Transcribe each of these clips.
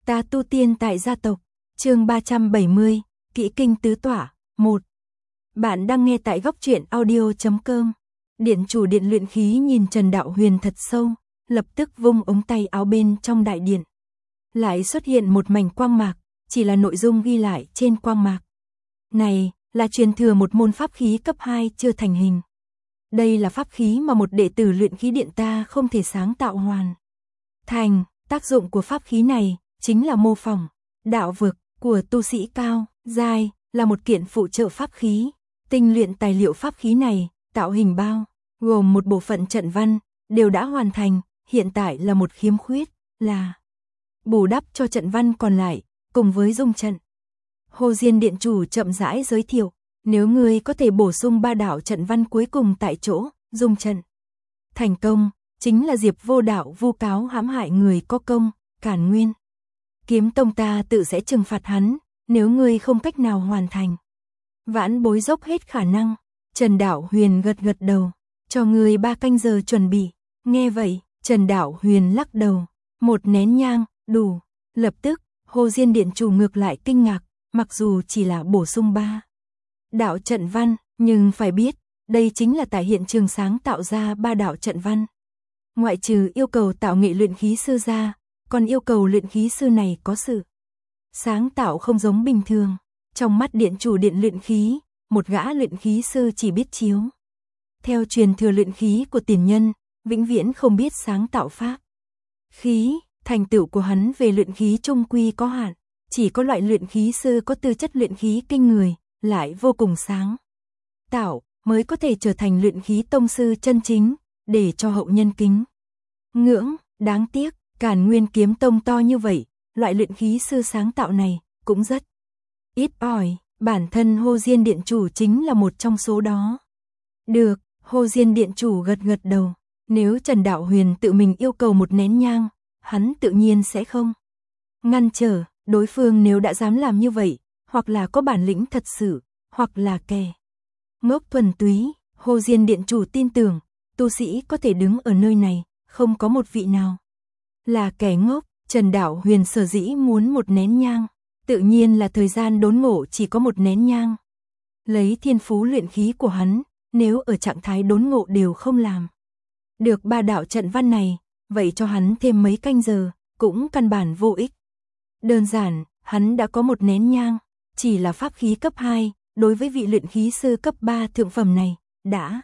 Ta tu tiên tại gia tộc, chương 370, Kỹ kinh tứ tỏa, 1. Bạn đang nghe tại góc truyện audio.com. Điện chủ điện luyện khí nhìn Trần Đạo Huyền thật sâu, lập tức vung ống tay áo bên trong đại điện. Lại xuất hiện một mảnh quang mạc, chỉ là nội dung ghi lại trên quang mạc. Này, là truyền thừa một môn pháp khí cấp 2 chưa thành hình. Đây là pháp khí mà một đệ tử luyện khí điện ta không thể sáng tạo hoàn thành. Tác dụng của pháp khí này chính là mô phỏng đạo vực của tu sĩ cao giai, là một kiện phụ trợ pháp khí. Tinh luyện tài liệu pháp khí này, tạo hình bao gồm một bộ phận trận văn đều đã hoàn thành, hiện tại là một khiếm khuyết là bù đắp cho trận văn còn lại cùng với dung trận. Hồ Diên điện chủ chậm rãi giới thiệu, nếu ngươi có thể bổ sung 3 đạo trận văn cuối cùng tại chỗ dung trận thành công, chính là Diệp Vô Đạo vu cáo hãm hại người có công, cản nguyên kiếm tông ta tự sẽ trừng phạt hắn, nếu ngươi không cách nào hoàn thành. Vãn bối dốc hết khả năng. Trần Đạo Huyền gật gật đầu, cho ngươi 3 canh giờ chuẩn bị. Nghe vậy, Trần Đạo Huyền lắc đầu, 1 nén nhang, đủ. Lập tức, Hồ Diên điện chủ ngược lại kinh ngạc, mặc dù chỉ là bổ sung 3 đạo trận văn, nhưng phải biết, đây chính là tại hiện trường sáng tạo ra 3 đạo trận văn. Ngoại trừ yêu cầu tạo nghệ luyện khí sư ra, còn yêu cầu luyện khí sư này có sự sáng tạo không giống bình thường. Trong mắt điện chủ điện luyện khí, một gã luyện khí sư chỉ biết chiếu theo truyền thừa luyện khí của tiền nhân, vĩnh viễn không biết sáng tạo pháp khí. Thành tựu của hắn về luyện khí trung quy có hạn, chỉ có loại luyện khí sư có tư chất luyện khí kinh người, lại vô cùng sáng tạo, mới có thể trở thành luyện khí tông sư chân chính, để cho hậu nhân kính ngưỡng. Đáng tiếc, Càn Nguyên kiếm tông to như vậy, loại luyện khí sư sáng tạo này cũng rất ít ỏi. Bản thân Hồ Diên điện chủ chính là một trong số đó. Được, Hồ Diên điện chủ gật gật đầu. Nếu Trần Đạo Huyền tự mình yêu cầu 1 nén nhang, hắn tự nhiên sẽ không ngăn trở. Đối phương nếu đã dám làm như vậy, hoặc là có bản lĩnh thật sự, hoặc là kẻ ngốc thuần túy. Hồ Diên điện chủ tin tưởng, tu sĩ có thể đứng ở nơi này, không có một vị nào là kẻ ngốc. Trần Đạo Huyền sở dĩ muốn 1 nén nhang, tự nhiên là thời gian đốn ngộ chỉ có 1 nén nhang. Lấy thiên phú luyện khí của hắn, nếu ở trạng thái đốn ngộ đều không làm được 3 đạo trận văn này, vậy cho hắn thêm mấy canh giờ, cũng căn bản vô ích. Đơn giản, hắn đã có 1 nén nhang, chỉ là pháp khí cấp 2, đối với vị luyện khí sư cấp 3 thượng phẩm này, đã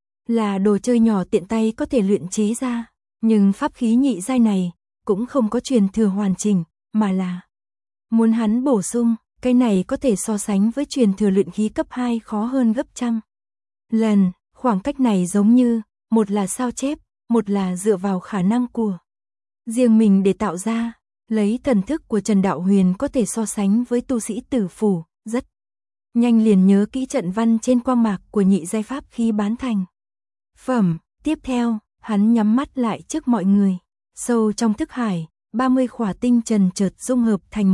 là đồ chơi nhỏ tiện tay có thể luyện chế ra. Nhưng pháp khí nhị giai này, cũng không có truyền thừa hoàn chỉnh, mà là muốn hắn bổ sung, cái này có thể so sánh với truyền thừa luyện khí cấp 2 khó hơn gấp trăm lần. Khoảng cách này giống như, một là sao chép, một là dựa vào khả năng của riêng mình để tạo ra. Lấy thần thức của Trần Đạo Huyền có thể so sánh với tu sĩ tử phủ, rất nhanh liền nhớ kỹ trận văn trên quang mạc của nhị giai pháp khí bán thành phẩm. Tiếp theo, hắn nhắm mắt lại trước mọi người. Sâu trong thức hải, 30 khỏa tinh trần chợt dung hợp thành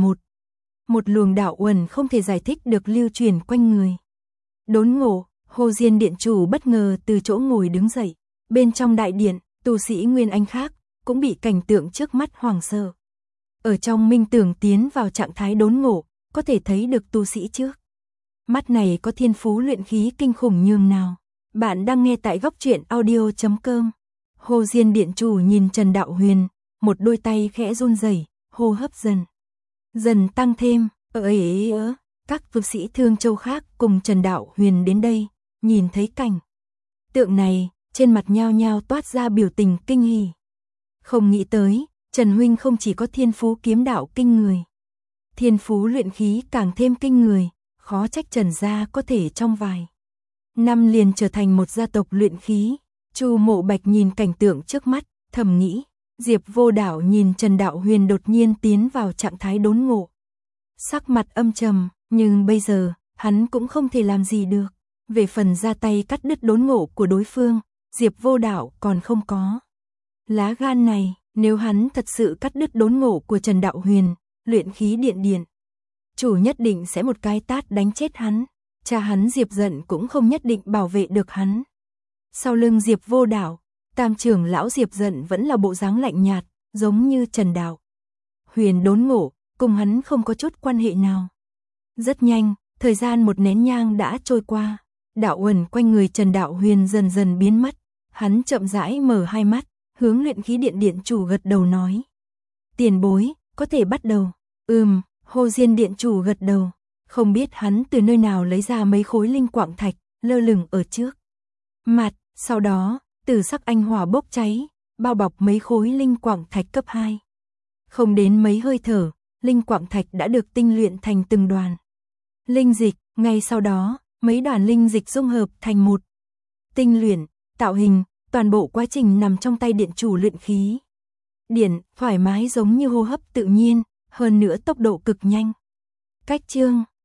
một luồng đạo uẩn không thể giải thích được lưu truyền quanh người. Đốn ngộ, Hồ Diên điện chủ bất ngờ từ chỗ ngồi đứng dậy. Bên trong đại điện, tu sĩ Nguyên Anh khác cũng bị cảnh tượng trước mắt hoảng sợ. Ở trong minh tưởng tiến vào trạng thái đốn ngộ, có thể thấy được tu sĩ trước mắt này có thiên phú luyện khí kinh khủng nhường nào. Bạn đang nghe tại góc truyện audio.com. Hồ Diên điện chủ nhìn Trần Đạo Huyền, một đôi tay khẽ run rẩy, hô hấp dần tăng thêm. Các tu sĩ Thương Châu khác cùng Trần Đạo Huyền đến đây, nhìn thấy cảnh tượng này, trên mặt nhao nhao toát ra biểu tình kinh hỉ. Không nghĩ tới, Trần huynh không chỉ có thiên phú kiếm đạo kinh người, thiên phú luyện khí càng thêm kinh người, khó trách Trần gia có thể trong vài năm liền trở thành một gia tộc luyện khí. Chu Mộ Bạch nhìn cảnh tượng trước mắt, thầm nghĩ. Diệp Vô Đạo nhìn Trần Đạo Huyền đột nhiên tiến vào trạng thái đốn ngộ, sắc mặt âm trầm, nhưng bây giờ, hắn cũng không thể làm gì được. Về phần ra tay cắt đứt đốn ngộ của đối phương, Diệp Vô Đạo còn không có lá gan này. Nếu hắn thật sự cắt đứt đốn ngộ của Trần Đạo Huyền, luyện khí điện chủ nhất định sẽ một cái tát đánh chết hắn. Cha hắn Diệp Dận cũng không nhất định bảo vệ được hắn. Sau lưng Diệp Vô Đạo, Tam trưởng lão Diệp Dận vẫn là bộ dáng lạnh nhạt, giống như Trần Đạo Huyền đốn ngộ, cùng hắn không có chút quan hệ nào. Rất nhanh, thời gian một nén nhang đã trôi qua, đạo uẩn quanh người Trần Đạo Huyền dần dần biến mất, hắn chậm rãi mở hai mắt, hướng luyện khí điện điện chủ gật đầu nói. Tiền bối, có thể bắt đầu. Hồ Diên điện chủ gật đầu, không biết hắn từ nơi nào lấy ra mấy khối linh quạng thạch, lơ lửng ở trước mặt, sau đó, tử sắc anh hỏa bốc cháy, bao bọc mấy khối linh quạng thạch cấp 2. Không đến mấy hơi thở, linh quạng thạch đã được tinh luyện thành từng đoàn linh dịch, ngay sau đó, mấy đoàn linh dịch dung hợp thành một tinh luyện, tạo hình, toàn bộ quá trình nằm trong tay điện chủ luyện khí điện, thoải mái giống như hô hấp tự nhiên, hơn nữa tốc độ cực nhanh. Cách chương